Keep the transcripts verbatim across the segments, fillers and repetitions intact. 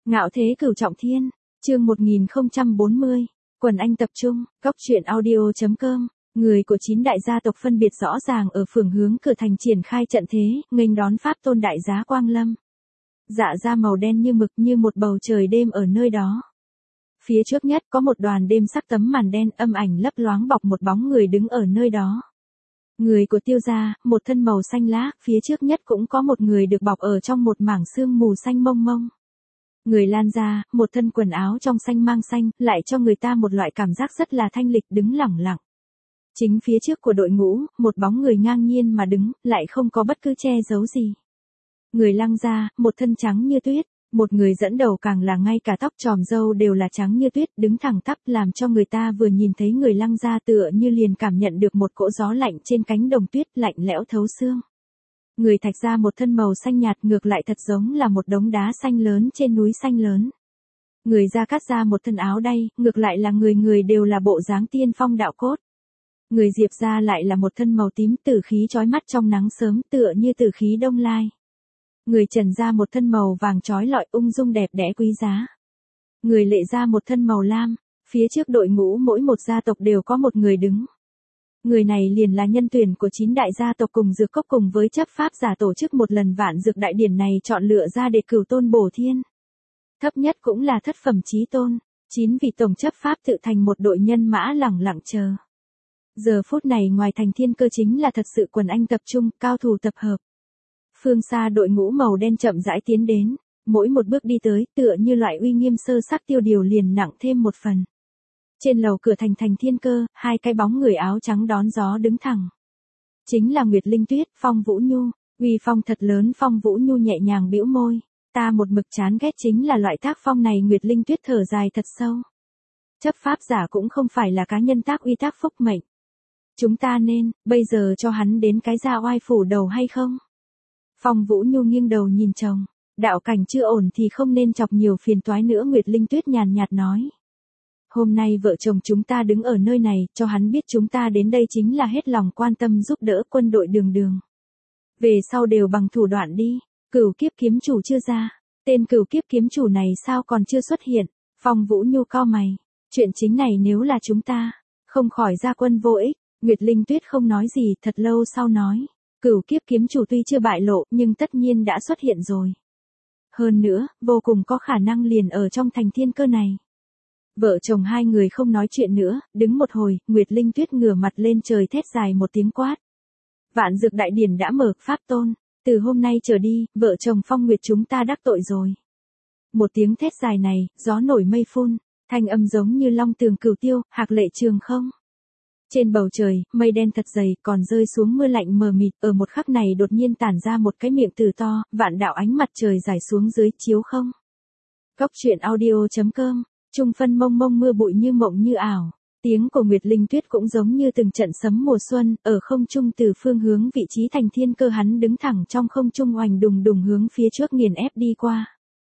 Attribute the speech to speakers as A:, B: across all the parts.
A: Ngạo thế cửu trọng thiên, chương một nghìn không trăm bốn mươi, quần anh tập trung, góc truyện audio.com, người của chín đại gia tộc phân biệt rõ ràng ở phường hướng cửa thành triển khai trận thế, nghênh đón pháp tôn đại giá Quang Lâm. Dạ da màu đen như mực như một bầu trời đêm ở nơi đó. Phía trước nhất có một đoàn đêm sắc tấm màn đen âm ảnh lấp loáng bọc một bóng người đứng ở nơi đó. Người của Tiêu gia, một thân màu xanh lá, phía trước nhất cũng có một người được bọc ở trong một mảng sương mù xanh mông mông. Người Lan gia, một thân quần áo trong xanh mang xanh, lại cho người ta một loại cảm giác rất là thanh lịch đứng lẳng lặng. Chính phía trước của đội ngũ, một bóng người ngang nhiên mà đứng, lại không có bất cứ che giấu gì. Người Lăng gia, một thân trắng như tuyết, một người dẫn đầu càng là ngay cả tóc tròm râu đều là trắng như tuyết, đứng thẳng tắp làm cho người ta vừa nhìn thấy người Lăng gia tựa như liền cảm nhận được một cỗ gió lạnh trên cánh đồng tuyết lạnh lẽo thấu xương. Người Thạch gia một thân màu xanh nhạt ngược lại thật giống là một đống đá xanh lớn trên núi xanh lớn. Người Gia Cát gia một thân áo đay, ngược lại là người người đều là bộ dáng tiên phong đạo cốt. Người Diệp gia lại là một thân màu tím tử khí chói mắt trong nắng sớm tựa như tử khí đông lai. Người Trần gia một thân màu vàng chói lọi ung dung đẹp đẽ quý giá. Người Lệ gia một thân màu lam, phía trước đội ngũ mỗi một gia tộc đều có một người đứng. Người này liền là nhân tuyển của chín đại gia tộc cùng dược cốc cùng với chấp pháp giả tổ chức một lần vạn dược đại điển này chọn lựa ra để cửu tôn bổ thiên. Thấp nhất cũng là thất phẩm chí tôn, chín vị tổng chấp pháp tự thành một đội nhân mã lẳng lặng chờ. Giờ phút này ngoài thành thiên cơ chính là thật sự quần anh tập trung, cao thủ tập hợp. Phương xa đội ngũ màu đen chậm rãi tiến đến, mỗi một bước đi tới tựa như loại uy nghiêm sơ sắc tiêu điều liền nặng thêm một phần. Trên lầu cửa thành thành thiên cơ, hai cái bóng người áo trắng đón gió đứng thẳng. Chính là Nguyệt Linh Tuyết, Phong Vũ Nhu, uy phong thật lớn. Phong Vũ Nhu nhẹ nhàng bĩu môi, ta một mực chán ghét chính là loại tác phong này. Nguyệt Linh Tuyết thở dài thật sâu. Chấp pháp giả cũng không phải là cá nhân tác uy tác phúc mệnh. Chúng ta nên, bây giờ cho hắn đến cái ra oai phủ đầu hay không? Phong Vũ Nhu nghiêng đầu nhìn chồng, đạo cảnh chưa ổn thì không nên chọc nhiều phiền toái nữa. Nguyệt Linh Tuyết nhàn nhạt nói. Hôm nay vợ chồng chúng ta đứng ở nơi này, cho hắn biết chúng ta đến đây chính là hết lòng quan tâm giúp đỡ quân đội Đường Đường. Về sau đều bằng thủ đoạn đi. Cửu kiếp kiếm chủ chưa ra, tên cửu kiếp kiếm chủ này sao còn chưa xuất hiện? Phong Vũ Nhu cau mày, chuyện chính này nếu là chúng ta, không khỏi ra quân vô ích. Nguyệt Linh Tuyết không nói gì, thật lâu sau nói, cửu kiếp kiếm chủ tuy chưa bại lộ, nhưng tất nhiên đã xuất hiện rồi. Hơn nữa, vô cùng có khả năng liền ở trong thành thiên cơ này. Vợ chồng hai người không nói chuyện nữa, đứng một hồi, Nguyệt Linh Tuyết ngửa mặt lên trời thét dài một tiếng quát. Vạn dược đại điển đã mở, pháp tôn, từ hôm nay trở đi, vợ chồng Phong Nguyệt chúng ta đắc tội rồi. Một tiếng thét dài này, gió nổi mây phun, thanh âm giống như long tường cửu tiêu, hạc lệ trường không. Trên bầu trời, mây đen thật dày, còn rơi xuống mưa lạnh mờ mịt, ở một khắc này đột nhiên tản ra một cái miệng từ to, vạn đạo ánh mặt trời rải xuống dưới, chiếu không. Góc truyện audio.com, trung phân mông mông mưa bụi như mộng như ảo, tiếng của Nguyệt Linh Tuyết cũng giống như từng trận sấm mùa xuân, ở không trung từ phương hướng vị trí thành thiên cơ hắn đứng thẳng trong không trung oành đùng đùng hướng phía trước nghiền ép đi qua.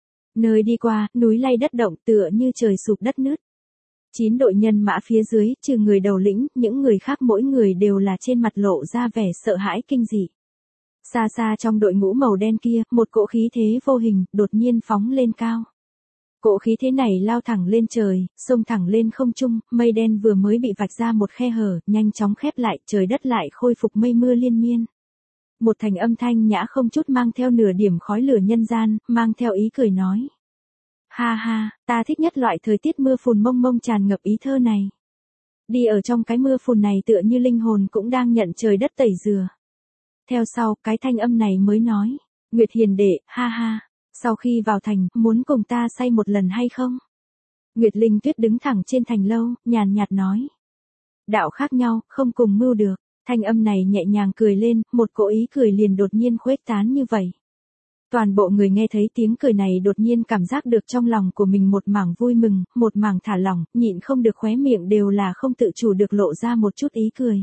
A: Nơi đi qua, núi lay đất động tựa như trời sụp đất nứt. Chín đội nhân mã phía dưới, trừ người đầu lĩnh, những người khác mỗi người đều là trên mặt lộ ra vẻ sợ hãi kinh dị. Xa xa trong đội ngũ màu đen kia, một cỗ khí thế vô hình, đột nhiên phóng lên cao. Cỗ khí thế này lao thẳng lên trời, xông thẳng lên không trung, mây đen vừa mới bị vạch ra một khe hở, nhanh chóng khép lại, trời đất lại khôi phục mây mưa liên miên. Một thành âm thanh nhã không chút mang theo nửa điểm khói lửa nhân gian, mang theo ý cười nói. Ha ha, ta thích nhất loại thời tiết mưa phùn mông mông tràn ngập ý thơ này. Đi ở trong cái mưa phùn này tựa như linh hồn cũng đang nhận trời đất tẩy rửa. Theo sau, cái thanh âm này mới nói, Nguyệt hiền đệ, ha ha, sau khi vào thành, muốn cùng ta say một lần hay không? Nguyệt Linh Tuyết đứng thẳng trên thành lâu, nhàn nhạt nói. Đạo khác nhau, không cùng mưu được. Thanh âm này nhẹ nhàng cười lên, một cỗ ý cười liền đột nhiên khuếch tán như vậy. Toàn bộ người nghe thấy tiếng cười này đột nhiên cảm giác được trong lòng của mình một mảng vui mừng, một mảng thả lỏng, nhịn không được khóe miệng đều là không tự chủ được lộ ra một chút ý cười.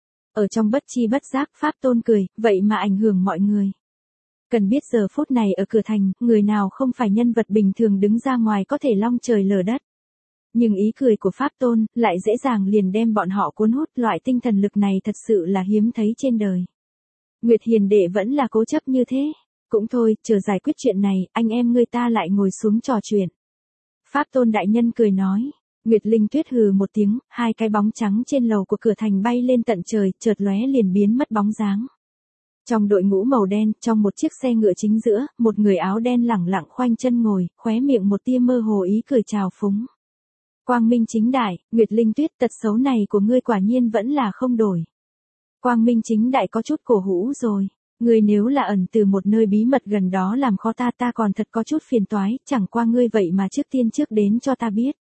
A: Ở trong bất chi bất giác pháp tôn cười, vậy mà ảnh hưởng mọi người. Cần biết giờ phút này ở cửa thành, người nào không phải nhân vật bình thường đứng ra ngoài có thể long trời lở đất. Nhưng ý cười của pháp tôn, lại dễ dàng liền đem bọn họ cuốn hút, loại tinh thần lực này thật sự là hiếm thấy trên đời. Nguyệt hiền đệ vẫn là cố chấp như thế. Cũng thôi, chờ giải quyết chuyện này, anh em ngươi ta lại ngồi xuống trò chuyện. Pháp Tôn đại nhân cười nói. Nguyệt Linh Tuyết hừ một tiếng, hai cái bóng trắng trên lầu của cửa thành bay lên tận trời, chợt lóe liền biến mất bóng dáng. Trong đội ngũ màu đen, trong một chiếc xe ngựa chính giữa, một người áo đen lẳng lặng khoanh chân ngồi, khóe miệng một tia mơ hồ ý cười chào phúng. Quang Minh chính đại, Nguyệt Linh Tuyết, tật xấu này của ngươi quả nhiên vẫn là không đổi. Quang Minh chính đại có chút cổ hủ rồi. Ngươi nếu là ẩn từ một nơi bí mật gần đó làm khó ta ta còn thật có chút phiền toái, chẳng qua ngươi vậy mà trước tiên trước đến cho ta biết.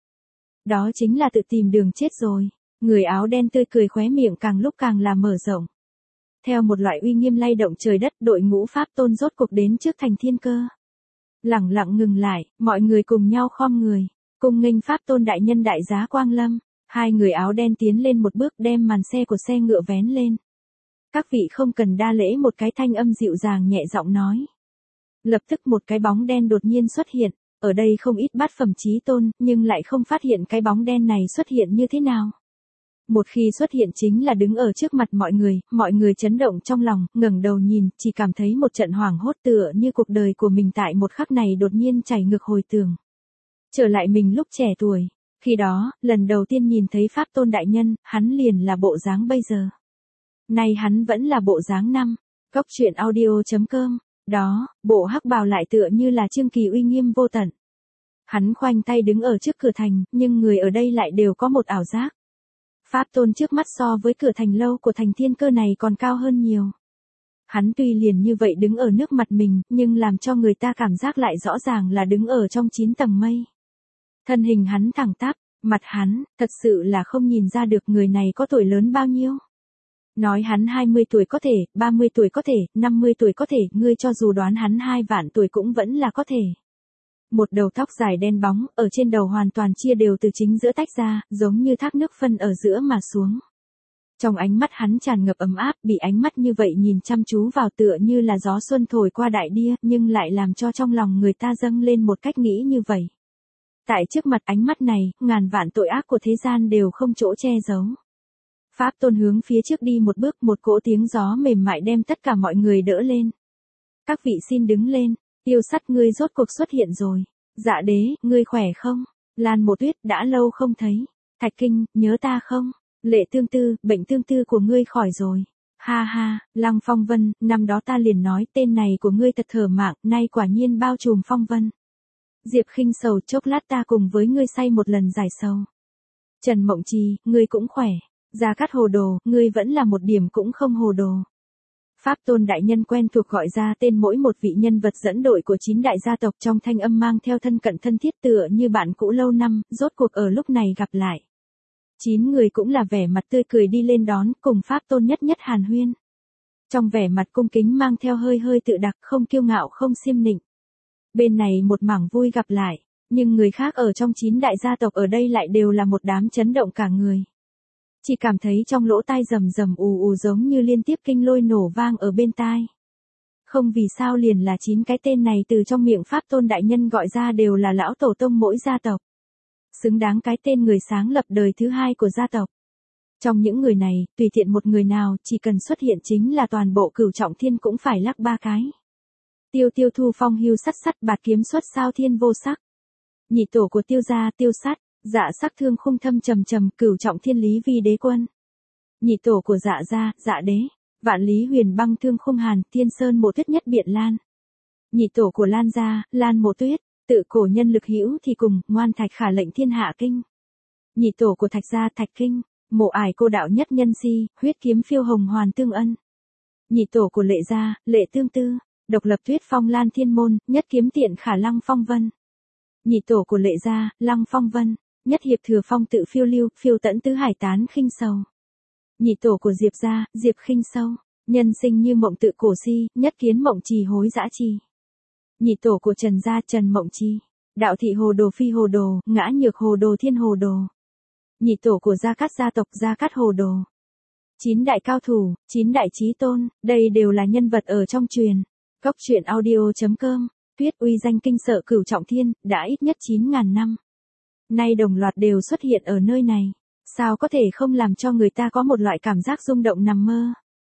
A: Đó chính là tự tìm đường chết rồi. Người áo đen tươi cười khóe miệng càng lúc càng là mở rộng. Theo một loại uy nghiêm lay động trời đất, đội ngũ Pháp Tôn rốt cuộc đến trước thành Thiên Cơ. Lẳng lặng ngừng lại, mọi người cùng nhau khom người, cùng nghênh Pháp Tôn đại nhân đại giá quang lâm. Hai người áo đen tiến lên một bước đem màn xe của xe ngựa vén lên. Các vị không cần đa lễ, một cái thanh âm dịu dàng nhẹ giọng nói. Lập tức một cái bóng đen đột nhiên xuất hiện, ở đây không ít bát phẩm chí tôn, nhưng lại không phát hiện cái bóng đen này xuất hiện như thế nào. Một khi xuất hiện chính là đứng ở trước mặt mọi người, mọi người chấn động trong lòng, ngẩng đầu nhìn, chỉ cảm thấy một trận hoảng hốt tựa như cuộc đời của mình tại một khắc này đột nhiên chảy ngược hồi tưởng. Trở lại mình lúc trẻ tuổi, khi đó, lần đầu tiên nhìn thấy Pháp Tôn đại nhân, hắn liền là bộ dáng bây giờ. Nay hắn vẫn là bộ dáng năm, góc truyện audio chấm com, đó, bộ hắc bào lại tựa như là Trương Kỳ uy nghiêm vô tận. Hắn khoanh tay đứng ở trước cửa thành, nhưng người ở đây lại đều có một ảo giác. Pháp Tôn trước mắt so với cửa thành lâu của thành Thiên Cơ này còn cao hơn nhiều. Hắn tuy liền như vậy đứng ở nước mặt mình, nhưng làm cho người ta cảm giác lại rõ ràng là đứng ở trong chín tầng mây. Thân hình hắn thẳng tắp, mặt hắn, thật sự là không nhìn ra được người này có tuổi lớn bao nhiêu. Nói hắn hai mươi tuổi có thể, ba mươi tuổi có thể, năm mươi tuổi có thể, ngươi cho dù đoán hắn hai vạn tuổi cũng vẫn là có thể. Một đầu tóc dài đen bóng, ở trên đầu hoàn toàn chia đều từ chính giữa tách ra, giống như thác nước phân ở giữa mà xuống. Trong ánh mắt hắn tràn ngập ấm áp, bị ánh mắt như vậy nhìn chăm chú vào tựa như là gió xuân thổi qua đại địa, nhưng lại làm cho trong lòng người ta dâng lên một cách nghĩ như vậy. Tại trước mặt ánh mắt này, ngàn vạn tội ác của thế gian đều không chỗ che giấu. Pháp Tôn hướng phía trước đi một bước, một cỗ tiếng gió mềm mại đem tất cả mọi người đỡ lên. Các vị xin đứng lên, Tiêu Sắt ngươi rốt cuộc xuất hiện rồi. Dạ đế, ngươi khỏe không? Lan Mộ Tuyết, đã lâu không thấy. Thạch Kinh, nhớ ta không? Lệ Tương Tư, bệnh tương tư của ngươi khỏi rồi. Ha ha, Lăng Phong Vân, năm đó ta liền nói tên này của ngươi thật thở mạng, nay quả nhiên bao trùm phong vân. Diệp Khinh Sầu, chốc lát ta cùng với ngươi say một lần giải sầu. Trần Mộng Trì, ngươi cũng khỏe. Gia Cát Hồ Đồ, ngươi vẫn là một điểm cũng không hồ đồ. Pháp Tôn đại nhân quen thuộc gọi ra tên mỗi một vị nhân vật dẫn đội của chín đại gia tộc, trong thanh âm mang theo thân cận thân thiết tựa như bạn cũ lâu năm, rốt cuộc ở lúc này gặp lại. Chín người cũng là vẻ mặt tươi cười đi lên đón, cùng Pháp Tôn nhất nhất hàn huyên. Trong vẻ mặt cung kính mang theo hơi hơi tự đặc, không kiêu ngạo không xiêm nịnh. Bên này một mảng vui gặp lại, nhưng người khác ở trong chín đại gia tộc ở đây lại đều là một đám chấn động cả người. Chỉ cảm thấy trong lỗ tai rầm rầm ù ù giống như liên tiếp kinh lôi nổ vang ở bên tai. Không vì sao liền là chín cái tên này từ trong miệng Pháp Tôn đại nhân gọi ra đều là lão tổ tông mỗi gia tộc. Xứng đáng cái tên người sáng lập đời thứ hai của gia tộc. Trong những người này, tùy tiện một người nào chỉ cần xuất hiện chính là toàn bộ Cửu Trọng Thiên cũng phải lắc ba cái. Tiêu Tiêu Thu Phong hưu sắt sắt bạt kiếm xuất sao thiên vô sắc. Nhị tổ của Tiêu gia Tiêu Sắt. Dạ sắc thương khung thâm trầm trầm, Cửu Trọng Thiên lý vi đế quân. Nhị tổ của dạ gia, dạ đế. Vạn lý huyền băng thương khung hàn, Thiên Sơn Mộ Tuyết nhất biện lan. Nhị tổ của Lan gia, Lan Mộ Tuyết. Tự cổ nhân lực hữu thì cùng, ngoan thạch khả lệnh thiên hạ kinh. Nhị tổ của Thạch gia, Thạch Kinh. Mộ ải cô đạo nhất nhân si, huyết kiếm phiêu hồng hoàn tương ân. Nhị tổ của Lệ gia, Lệ Tương Tư. Độc lập tuyết phong lan thiên môn, nhất kiếm tiện khả Lăng Phong Vân. Nhị tổ của Lệ gia, Lăng Phong Vân. Nhất hiệp thừa phong tự phiêu lưu, phiêu tẫn tứ hải tán khinh sầu. Nhị tổ của Diệp gia, Diệp Khinh Sâu. Nhân sinh như mộng tự cổ si, nhất kiến mộng trì hối dã trì. Nhị tổ của Trần gia, Trần Mộng Trì. Đạo thị hồ đồ phi hồ đồ, ngã nhược hồ đồ thiên hồ đồ. Nhị tổ của Gia Cát gia tộc, Gia Cát hồ đồ. Chín đại cao thủ, chín đại chí tôn, đây đều là nhân vật ở trong truyền. Góc truyện audio chấm com, Tuyết uy danh kinh sợ Cửu Trọng Thiên, đã ít nhất chín ngàn năm. Nay đồng loạt đều xuất hiện ở nơi này, sao có thể không làm cho người ta có một loại cảm giác rung động nằm mơ.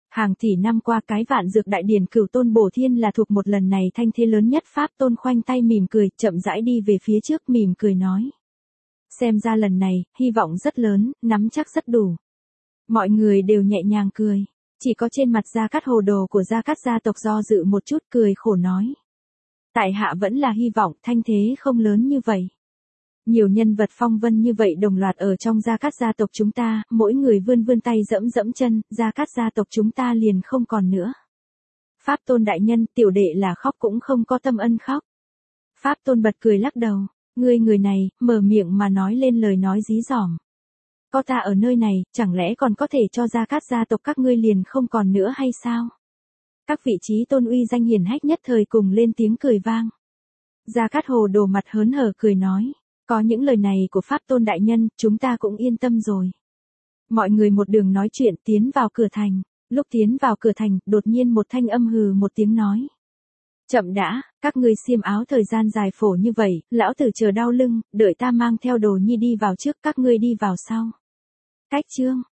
A: Hàng tỷ năm qua cái vạn dược đại điển Cửu Tôn Bổ Thiên là thuộc một lần này thanh thế lớn nhất. Pháp Tôn khoanh tay mỉm cười, chậm rãi đi về phía trước mỉm cười nói. Xem ra lần này, hy vọng rất lớn, nắm chắc rất đủ. Mọi người đều nhẹ nhàng cười. Chỉ có trên mặt Gia Cát Hồ Đồ của Gia Cát gia tộc do dự một chút cười khổ nói. Tại hạ vẫn là hy vọng thanh thế không lớn như vậy. Nhiều nhân vật phong vân như vậy đồng loạt ở trong Gia Cát gia tộc chúng ta, mỗi người vươn vươn tay dẫm dẫm chân, Gia Cát gia tộc chúng ta liền không còn nữa. Pháp Tôn đại nhân, tiểu đệ là khóc cũng không có tâm ân khóc. Pháp Tôn bật cười lắc đầu, ngươi người này, mở miệng mà nói lên lời nói dí dỏm. Có ta ở nơi này, chẳng lẽ còn có thể cho Gia Cát gia tộc các ngươi liền không còn nữa hay sao? Các vị trí tôn uy danh hiển hách nhất thời cùng lên tiếng cười vang. Gia Cát Hồ Đồ mặt hớn hở cười nói, có những lời này của Pháp Tôn đại nhân, chúng ta cũng yên tâm rồi. Mọi người một đường nói chuyện tiến vào cửa thành, lúc tiến vào cửa thành, đột nhiên một thanh âm hừ một tiếng nói. Chậm đã, các ngươi xiêm áo thời gian dài phổ như vậy, lão tử chờ đau lưng, đợi ta mang theo Đồ Nhi đi vào trước, các ngươi đi vào sau. Cách chương